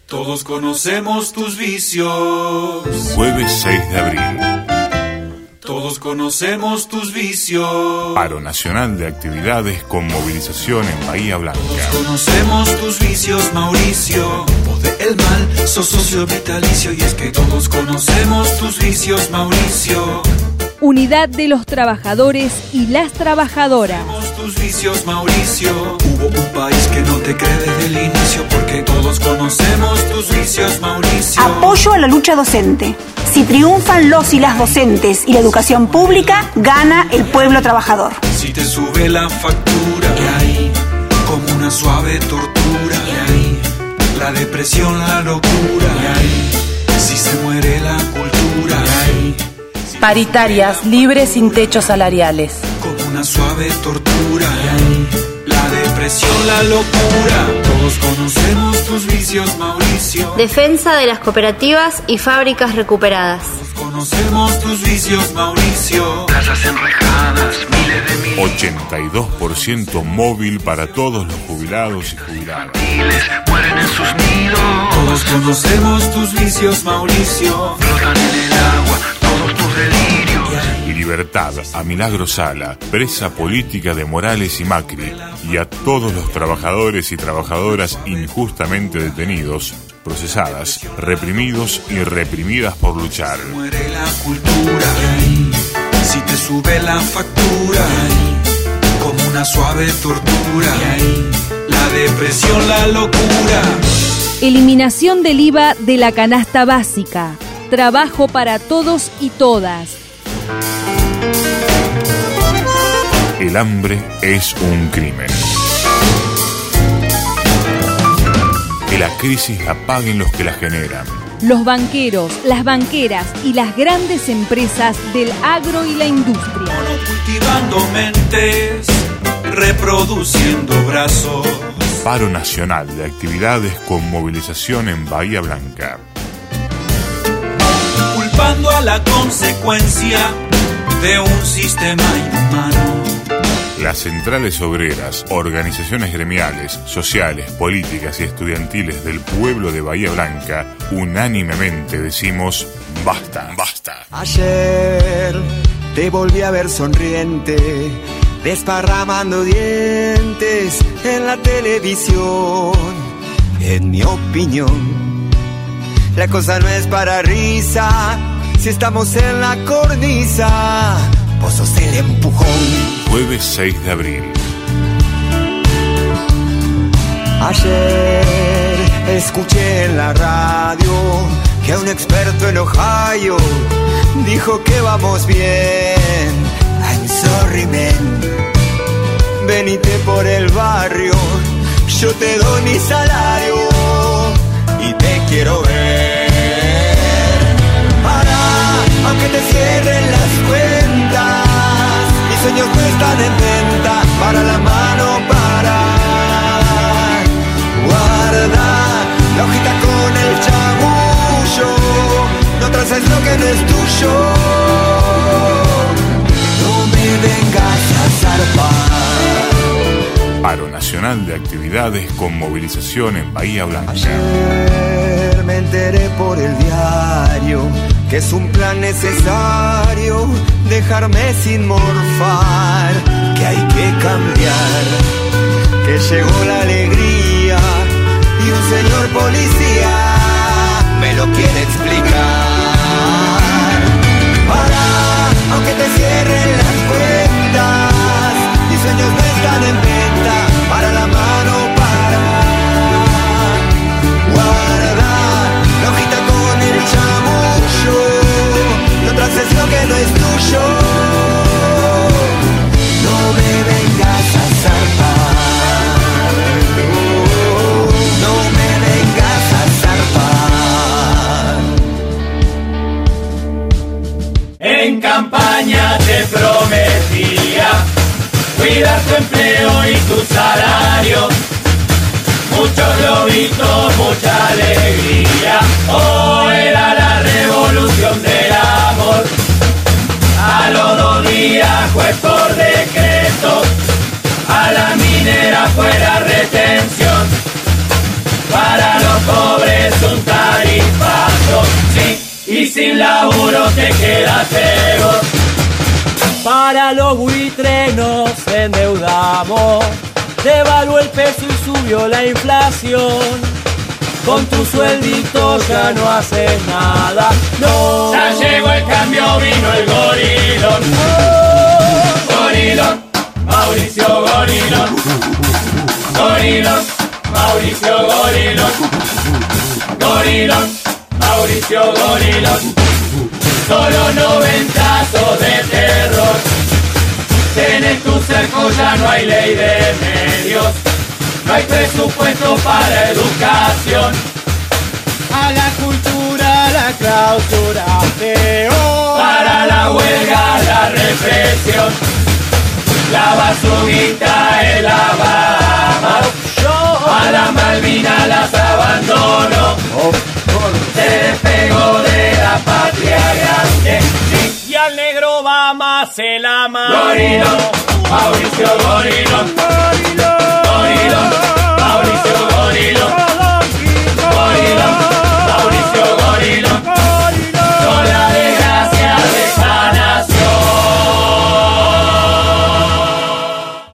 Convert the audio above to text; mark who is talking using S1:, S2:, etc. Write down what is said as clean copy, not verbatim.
S1: Todos conocemos tus vicios.
S2: Jueves 6 de abril.
S1: Todos conocemos tus vicios.
S2: Paro nacional de actividades con movilización en Bahía Blanca.
S1: Todos conocemos tus vicios, Mauricio. Vos de el mal, sos socio vitalicio. Y es que todos conocemos tus vicios, Mauricio.
S3: Unidad de los trabajadores y las trabajadoras.
S1: Tus vicios, Mauricio. Hubo un país que no te cree desde el inicio, porque todos conocemos tus vicios, Mauricio.
S4: Apoyo a la lucha docente. Si triunfan los y las docentes y la educación pública, gana el pueblo trabajador.
S1: Si te sube la factura, y ahí, como una suave tortura, y ahí, la depresión, la locura, y ahí, si se muere la cultura, y ahí,
S5: paritarias, libres, sin techos salariales.
S1: Como una suave tortura, y ahí, la depresión, la locura. Todos conocemos tus vicios, Mauricio.
S6: Defensa de las cooperativas y fábricas recuperadas.
S1: Todos conocemos tus vicios, Mauricio. Plazas enrejadas, miles de miles.
S2: 82% móvil para todos los jubilados y jubiladas.
S1: Mueren en sus nidos. Todos conocemos tus vicios, Mauricio. Flotan en el agua todos tus delirios.
S2: Y libertad a Milagro Sala, presa política de Morales y Macri, y a todos los trabajadores y trabajadoras injustamente detenidos, procesadas, reprimidos y reprimidas por luchar.
S1: Muere la cultura, ahí, si te sube la factura, ahí, como una suave tortura, ahí, la depresión, la locura.
S3: Eliminación del IVA de la canasta básica. Trabajo para todos y todas.
S2: El hambre es un crimen. Que la crisis la paguen los que la generan.
S3: Los banqueros, las banqueras y las grandes empresas del agro y la industria.
S1: Cultivando mentes, reproduciendo brazos.
S2: Paro nacional de actividades con movilización en Bahía Blanca.
S1: Culpando a la consecuencia de un sistema inhumano.
S2: Las centrales obreras, organizaciones gremiales, sociales, políticas y estudiantiles del pueblo de Bahía Blanca, unánimemente decimos basta, basta.
S7: Ayer te volví a ver sonriente, desparramando dientes en la televisión. En mi opinión, la cosa no es para risa, si estamos en la cornisa, vos sos el empujón.
S2: Jueves 6 de abril.
S7: Ayer escuché en la radio que un experto en Ohio dijo que vamos bien. I'm sorry, man. Venite por el barrio, yo te doy mi salario y te quiero ver. Para, aunque te cierren las cuentas, mis sueños no están en venta. Para la mano, para. Guarda la hojita con el chamullo, no traces lo que no es tuyo. No me vengas a zarpar.
S2: Paro nacional de actividades con movilización en Bahía Blanca.
S7: Ayer me enteré por el diario que es un plan necesario dejarme sin morfar, que hay que cambiar, que llegó la alegría y un señor policía me lo quiere explicar. Para, aunque te cierren las cuentas, mis sueños no están en venta. Para la mano, para. Guarda la hojita con el chamullo, no traces lo que no es tuyo. No me vengas a zarpar, no me vengas a zarpar.
S8: En campaña te prometía cuidar tu empleo y tu salario. Muchos lobitos, mucha alegría. Oh, era la revolución del amor. A los 2 días fue por decreto. A la minera fuera retención. Para los pobres quédate vos.
S9: Para los buitres nos endeudamos, devaluó el peso y subió la inflación. Con tu sueldito ya no haces nada, no.
S8: Ya llegó el cambio, vino el gorilón. Gorilón, Mauricio Gorilón. Gorilón, Mauricio Gorilón. Gorilón, Mauricio Gorilón. Solo 90 de terror. Tenés tu cerco, ya no hay ley de medios. No hay presupuesto para educación.
S9: A la cultura, la clausura, peor.
S8: Para la huelga, la represión. La basurita, el Alabama. A la Malvina las abandonó. Se despegó de la patria grande.
S9: Y al negro va más el ama.
S8: Gorilón, Mauricio Gorilón.